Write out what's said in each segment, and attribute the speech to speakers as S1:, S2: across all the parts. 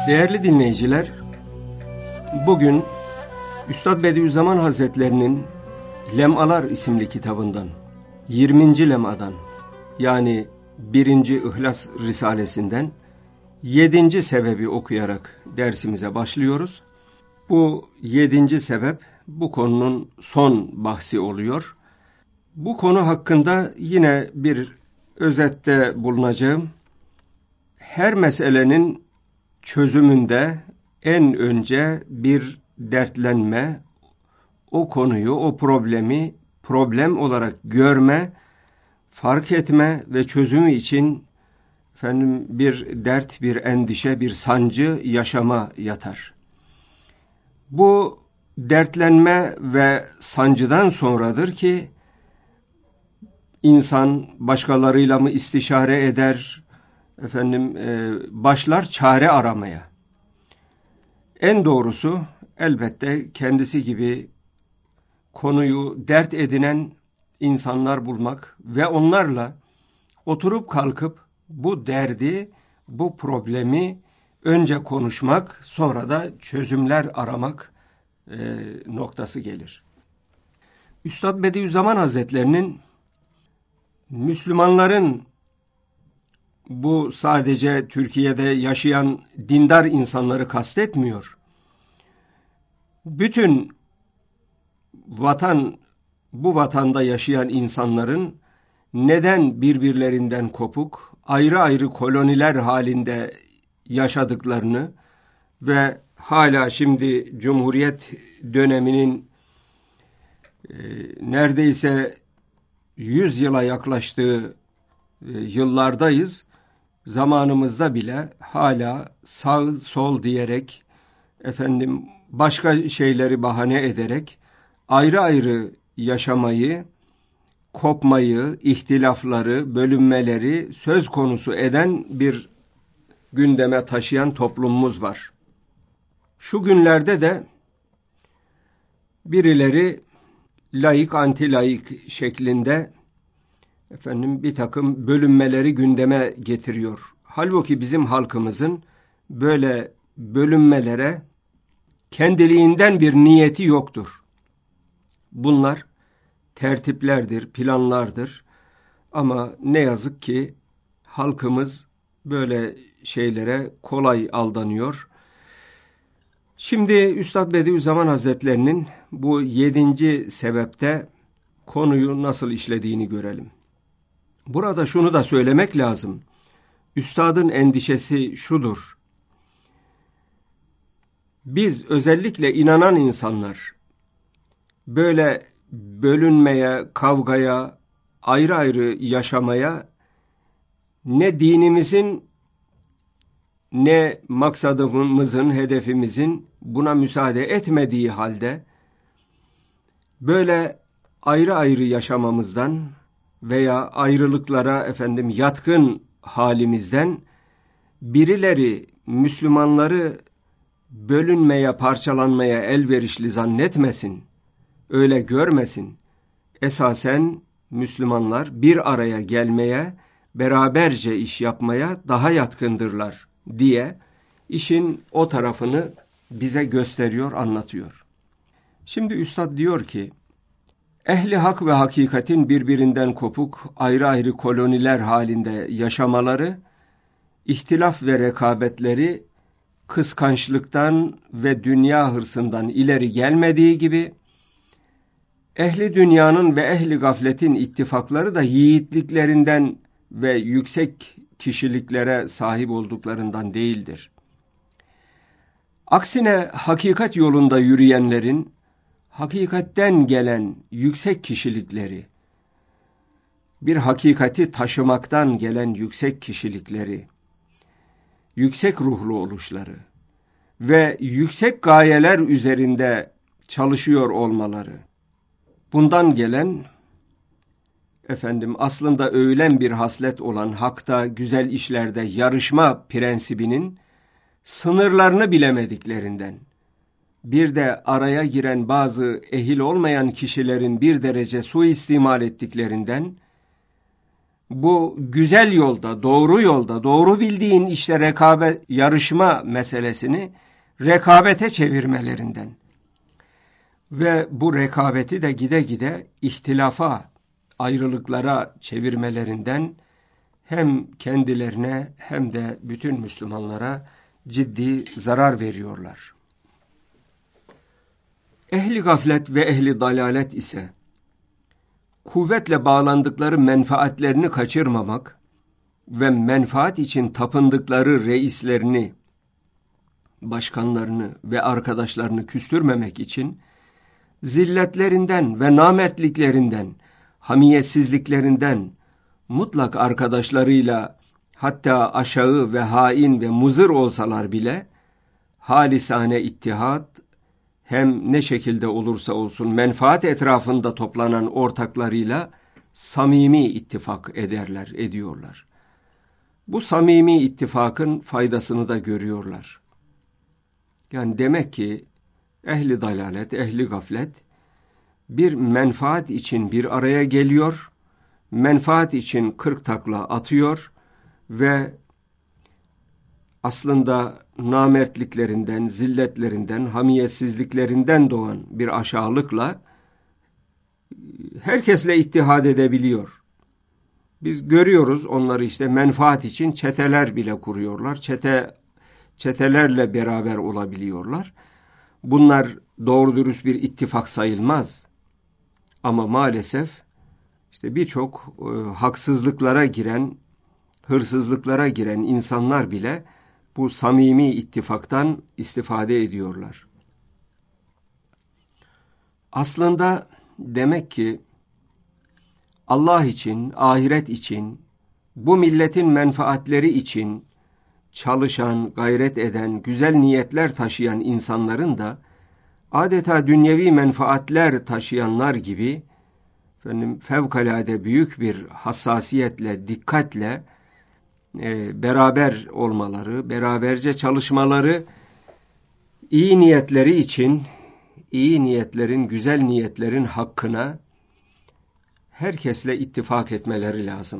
S1: Değerli dinleyiciler, bugün Üstad Bediüzzaman Hazretlerinin Lemalar isimli kitabından, 20. lemadan yani 1. İhlas Risalesinden 7. sebebi okuyarak dersimize başlıyoruz. Bu 7. sebep bu konunun son bahsi oluyor. Bu konu hakkında yine bir özette bulunacağım. Her meselenin çözümünde en önce bir dertlenme, o konuyu, o problemi problem olarak görme, fark etme ve çözümü için bir dert, bir endişe, bir sancı yaşama yatar. Bu dertlenme ve sancıdan sonradır ki insan başkalarıyla mı istişare eder, başlar çare aramaya. En doğrusu elbette kendisi gibi konuyu dert edinen insanlar bulmak ve onlarla oturup kalkıp bu derdi, bu problemi önce konuşmak, sonra da çözümler aramak noktası gelir. Üstad Bediüzzaman Hazretlerinin Müslümanların, bu sadece Türkiye'de yaşayan dindar insanları kastetmiyor. Bütün bu vatanda yaşayan insanların neden birbirlerinden kopuk, ayrı ayrı koloniler halinde yaşadıklarını ve hala şimdi Cumhuriyet döneminin neredeyse 100 yıla yaklaştığı yıllardayız. Zamanımızda bile hala sağ sol diyerek başka şeyleri bahane ederek ayrı ayrı yaşamayı, kopmayı, ihtilafları, bölünmeleri söz konusu eden bir gündeme taşıyan toplumumuz var. Şu günlerde de birileri laik anti-laik şeklinde bir takım bölünmeleri gündeme getiriyor. Halbuki bizim halkımızın böyle bölünmelere kendiliğinden bir niyeti yoktur. Bunlar tertiplerdir, planlardır. Ama ne yazık ki halkımız böyle şeylere kolay aldanıyor. Şimdi Üstad Bediüzzaman Hazretlerinin bu 7. sebepte konuyu nasıl işlediğini görelim. Burada şunu da söylemek lazım. Üstadın endişesi şudur. Biz özellikle inanan insanlar böyle bölünmeye, kavgaya, ayrı ayrı yaşamaya ne dinimizin ne maksadımızın, hedefimizin buna müsaade etmediği halde böyle ayrı ayrı yaşamamızdan veya ayrılıklara yatkın halimizden birileri Müslümanları bölünmeye, parçalanmaya elverişli zannetmesin, öyle görmesin. Esasen Müslümanlar bir araya gelmeye, beraberce iş yapmaya daha yatkındırlar diye işin o tarafını bize gösteriyor, anlatıyor. Şimdi Üstad diyor ki, ehli hak ve hakikatin birbirinden kopuk, ayrı ayrı koloniler halinde yaşamaları, ihtilaf ve rekabetleri kıskançlıktan ve dünya hırsından ileri gelmediği gibi, ehli dünyanın ve ehli gafletin ittifakları da yiğitliklerinden ve yüksek kişiliklere sahip olduklarından değildir. Aksine hakikat yolunda yürüyenlerin, hakikatten gelen yüksek kişilikleri, bir hakikati taşımaktan gelen yüksek kişilikleri, yüksek ruhlu oluşları ve yüksek gayeler üzerinde çalışıyor olmaları, bundan gelen aslında övülen bir haslet olan hakta, güzel işlerde yarışma prensibinin sınırlarını bilemediklerinden, bir de araya giren bazı ehil olmayan kişilerin bir derece suistimal ettiklerinden bu güzel yolda, doğru yolda, doğru bildiğin işte rekabet, yarışma meselesini rekabete çevirmelerinden ve bu rekabeti de gide gide ihtilafa, ayrılıklara çevirmelerinden hem kendilerine hem de bütün Müslümanlara ciddi zarar veriyorlar. Ehli gaflet ve ehli dalalet ise kuvvetle bağlandıkları menfaatlerini kaçırmamak ve menfaat için tapındıkları reislerini, başkanlarını ve arkadaşlarını küstürmemek için zilletlerinden ve namertliklerinden, hamiyetsizliklerinden, mutlak arkadaşlarıyla hatta aşağı ve hain ve muzır olsalar bile halisane ittihat, hem ne şekilde olursa olsun menfaat etrafında toplanan ortaklarıyla samimi ittifak ediyorlar. Bu samimi ittifakın faydasını da görüyorlar. Yani demek ki ehli dalalet, ehli gaflet bir menfaat için bir araya geliyor, menfaat için 40 takla atıyor ve aslında namertliklerinden, zilletlerinden, hamiyetsizliklerinden doğan bir aşağılıkla herkesle ittihad edebiliyor. Biz görüyoruz onları işte menfaat için çeteler bile kuruyorlar. Çetelerle beraber olabiliyorlar. Bunlar doğru dürüst bir ittifak sayılmaz. Ama maalesef işte birçok haksızlıklara giren, hırsızlıklara giren insanlar bile bu samimi ittifaktan istifade ediyorlar. Aslında demek ki Allah için, ahiret için, bu milletin menfaatleri için çalışan, gayret eden, güzel niyetler taşıyan insanların da adeta dünyevi menfaatler taşıyanlar gibi fevkalade büyük bir hassasiyetle, dikkatle beraber olmaları, beraberce çalışmaları, iyi niyetleri için, iyi niyetlerin, güzel niyetlerin hakkına herkesle ittifak etmeleri lazım.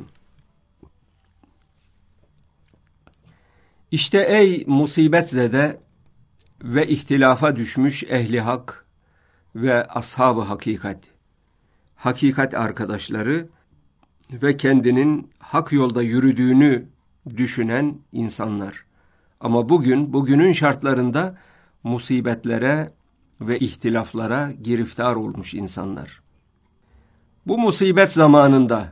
S1: İşte ey musibetzede ve ihtilafa düşmüş ehli hak ve ashab-ı hakikat, hakikat arkadaşları ve kendinin hak yolda yürüdüğünü düşünen insanlar. Ama bugünün şartlarında musibetlere ve ihtilaflara giriftar olmuş insanlar. Bu musibet zamanında,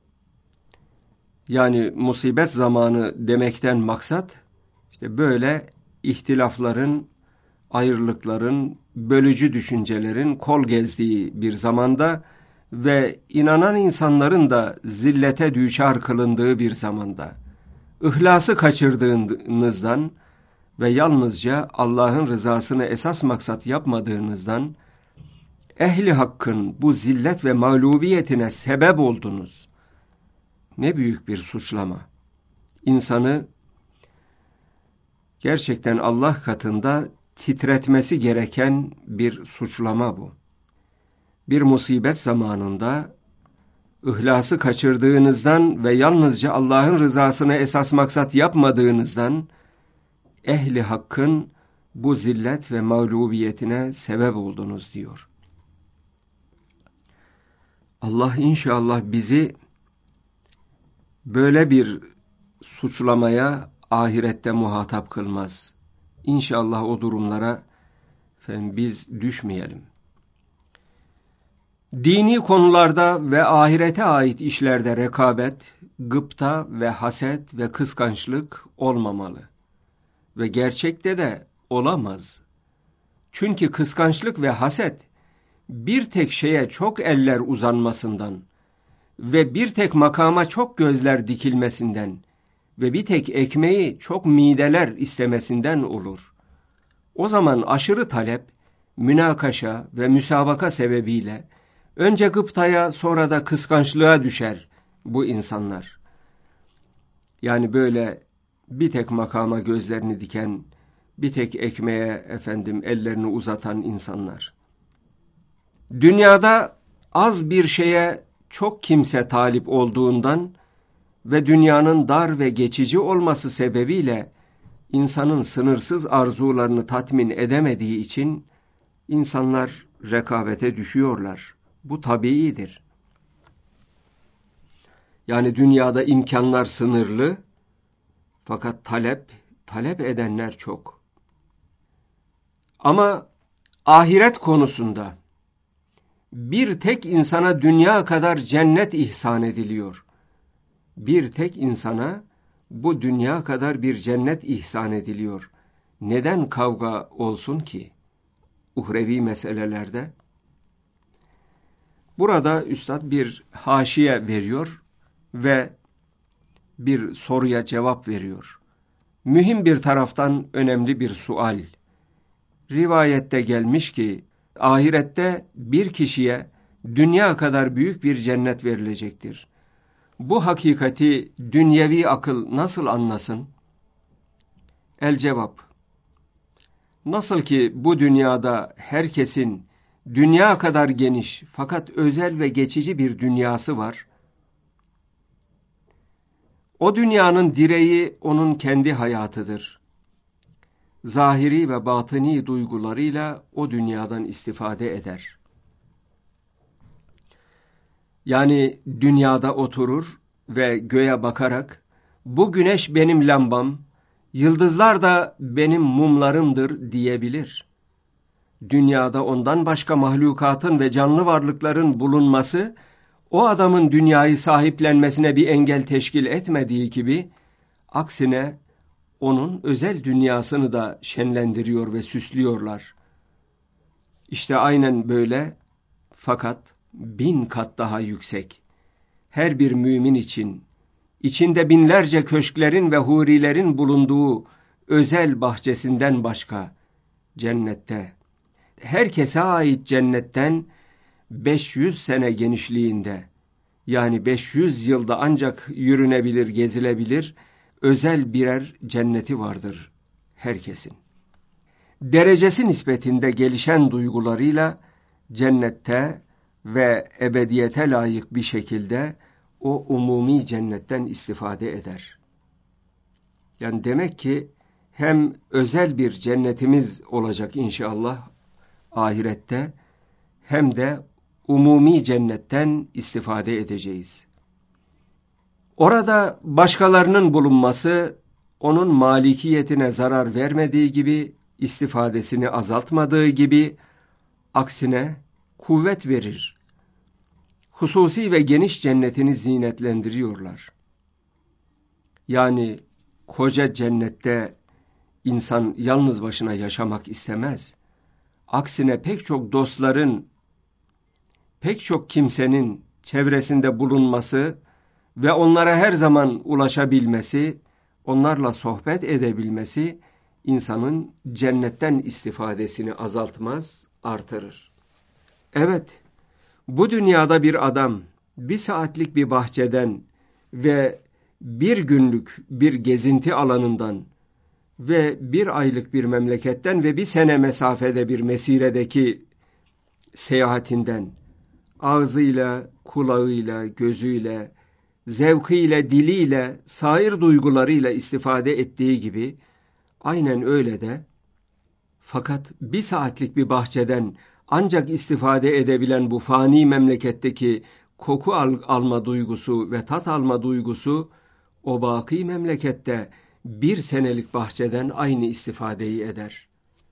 S1: yani musibet zamanı demekten maksat, işte böyle ihtilafların, ayrılıkların, bölücü düşüncelerin kol gezdiği bir zamanda ve inanan insanların da zillete düçar kılındığı bir zamanda, İhlası kaçırdığınızdan ve yalnızca Allah'ın rızasını esas maksat yapmadığınızdan, ehli hakkın bu zillet ve mağlubiyetine sebep oldunuz. Ne büyük bir suçlama. İnsanı gerçekten Allah katında titretmesi gereken bir suçlama bu. Bir musibet zamanında İhlası kaçırdığınızdan ve yalnızca Allah'ın rızasını esas maksat yapmadığınızdan ehli hakkın bu zillet ve mağlubiyetine sebep oldunuz diyor. Allah inşallah bizi böyle bir suçlamaya ahirette muhatap kılmaz. İnşallah o durumlara biz düşmeyelim. Dini konularda ve ahirete ait işlerde rekabet, gıpta ve haset ve kıskançlık olmamalı. Ve gerçekte de olamaz. Çünkü kıskançlık ve haset bir tek şeye çok eller uzanmasından ve bir tek makama çok gözler dikilmesinden ve bir tek ekmeği çok mideler istemesinden olur. O zaman aşırı talep, münakaşa ve müsabaka sebebiyle önce gıptaya sonra da kıskançlığa düşer bu insanlar. Yani böyle bir tek makama gözlerini diken, bir tek ekmeğe ellerini uzatan insanlar. Dünyada az bir şeye çok kimse talip olduğundan ve dünyanın dar ve geçici olması sebebiyle insanın sınırsız arzularını tatmin edemediği için insanlar rekabete düşüyorlar. Bu tabiidir. Yani dünyada imkanlar sınırlı, fakat talep edenler çok. Ama ahiret konusunda bir tek insana dünya kadar cennet ihsan ediliyor. Bir tek insana bu dünya kadar bir cennet ihsan ediliyor. Neden kavga olsun ki uhrevi meselelerde? Burada üstad bir haşiye veriyor ve bir soruya cevap veriyor. Mühim bir taraftan önemli bir sual. Rivayette gelmiş ki ahirette bir kişiye dünya kadar büyük bir cennet verilecektir. Bu hakikati dünyevi akıl nasıl anlasın? El cevap: nasıl ki bu dünyada herkesin dünya kadar geniş fakat özel ve geçici bir dünyası var, o dünyanın direği onun kendi hayatıdır. Zahiri ve batıni duygularıyla o dünyadan istifade eder. Yani dünyada oturur ve göğe bakarak, bu güneş benim lambam, yıldızlar da benim mumlarımdır diyebilir. Dünyada ondan başka mahlukatın ve canlı varlıkların bulunması, o adamın dünyayı sahiplenmesine bir engel teşkil etmediği gibi, aksine onun özel dünyasını da şenlendiriyor ve süslüyorlar. İşte aynen böyle, fakat 1000 kat daha yüksek. Her bir mümin için, içinde binlerce köşklerin ve hurilerin bulunduğu özel bahçesinden başka, cennette, herkese ait cennetten 500 sene genişliğinde, yani 500 yılda ancak yürünebilir, gezilebilir, özel birer cenneti vardır herkesin. Derecesi nispetinde gelişen duygularıyla cennette ve ebediyete layık bir şekilde o umumi cennetten istifade eder. Yani demek ki hem özel bir cennetimiz olacak inşallah ahirette, hem de umumi cennetten istifade edeceğiz. Orada başkalarının bulunması onun malikiyetine zarar vermediği gibi, istifadesini azaltmadığı gibi, aksine kuvvet verir. Hususi ve geniş cennetini zinetlendiriyorlar. Yani koca cennette insan yalnız başına yaşamak istemez. Aksine pek çok dostların, pek çok kimsenin çevresinde bulunması ve onlara her zaman ulaşabilmesi, onlarla sohbet edebilmesi, insanın cennetten istifadesini azaltmaz, artırır. Evet, bu dünyada bir adam, 1 saatlik bir bahçeden ve 1 günlük bir gezinti alanından ve 1 aylık bir memleketten ve 1 sene mesafede bir mesiredeki seyahatinden, ağzıyla, kulağıyla, gözüyle, zevkıyla, diliyle, sair duygularıyla istifade ettiği gibi, aynen öyle de, fakat 1 saatlik bir bahçeden ancak istifade edebilen bu fani memleketteki koku alma duygusu ve tat alma duygusu, o baki memlekette 1 senelik bahçeden aynı istifadeyi eder.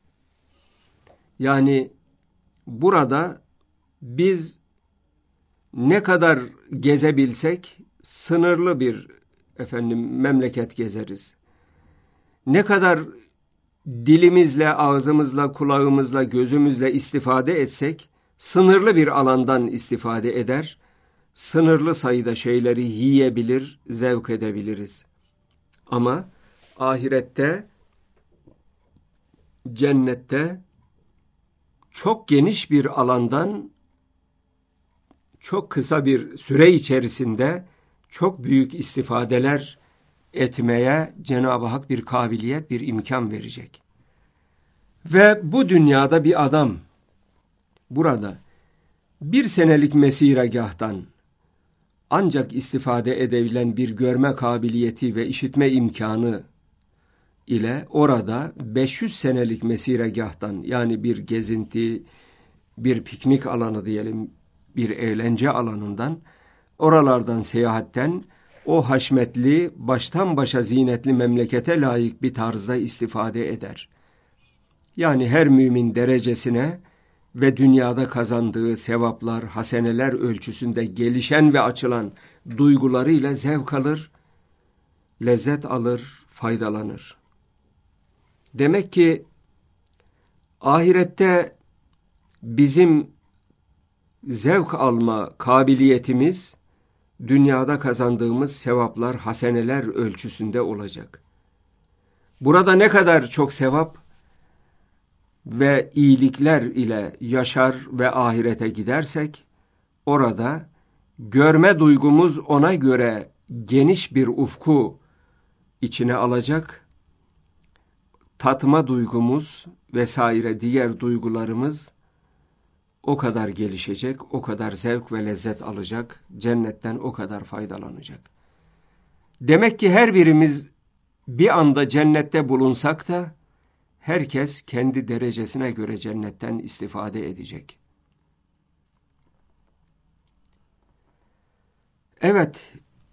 S1: Yani burada biz ne kadar gezebilsek sınırlı bir memleket gezeriz. Ne kadar dilimizle, ağzımızla, kulağımızla, gözümüzle istifade etsek sınırlı bir alandan istifade eder. Sınırlı sayıda şeyleri yiyebilir, zevk edebiliriz. Ama ahirette, cennette çok geniş bir alandan çok kısa bir süre içerisinde çok büyük istifadeler etmeye Cenab-ı Hak bir kabiliyet, bir imkan verecek. Ve bu dünyada bir adam burada 1 senelik mesiregahtan ancak istifade edebilen bir görme kabiliyeti ve işitme imkanı ile orada 500 senelik mesiregahtan, yani bir gezinti, bir piknik alanı diyelim, bir eğlence alanından, oralardan seyahatten o haşmetli, baştan başa zinetli memlekete layık bir tarzda istifade eder. Yani her mümin derecesine ve dünyada kazandığı sevaplar, haseneler ölçüsünde gelişen ve açılan duygularıyla zevk alır, lezzet alır, faydalanır. Demek ki ahirette bizim zevk alma kabiliyetimiz dünyada kazandığımız sevaplar, haseneler ölçüsünde olacak. Burada ne kadar çok sevap ve iyilikler ile yaşar ve ahirete gidersek, orada görme duygumuz ona göre geniş bir ufku içine alacak, tatma duygumuz vesaire diğer duygularımız o kadar gelişecek, o kadar zevk ve lezzet alacak, cennetten o kadar faydalanacak. Demek ki her birimiz bir anda cennette bulunsak da, herkes kendi derecesine göre cennetten istifade edecek. Evet,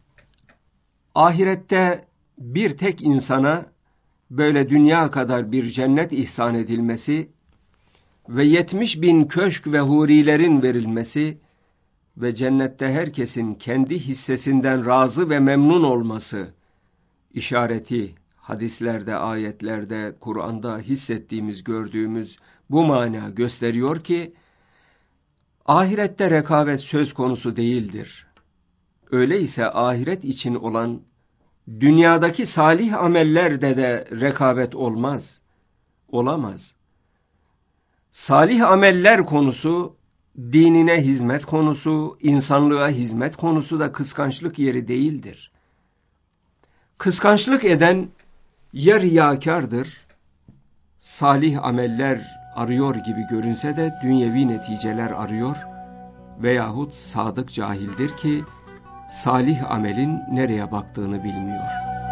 S1: ahirette bir tek insana böyle dünya kadar bir cennet ihsan edilmesi ve 70.000 köşk ve hurilerin verilmesi ve cennette herkesin kendi hissesinden razı ve memnun olması işareti, hadislerde, ayetlerde, Kur'an'da hissettiğimiz, gördüğümüz bu mana gösteriyor ki, ahirette rekabet söz konusu değildir. Öyleyse ahiret için olan dünyadaki salih amellerde de rekabet olmaz, olamaz. Salih ameller konusu, dinine hizmet konusu, insanlığa hizmet konusu da kıskançlık yeri değildir. Kıskançlık eden ya riyakardır, salih ameller arıyor gibi görünse de dünyevi neticeler arıyor veyahut sadık cahildir ki salih amelin nereye baktığını bilmiyor.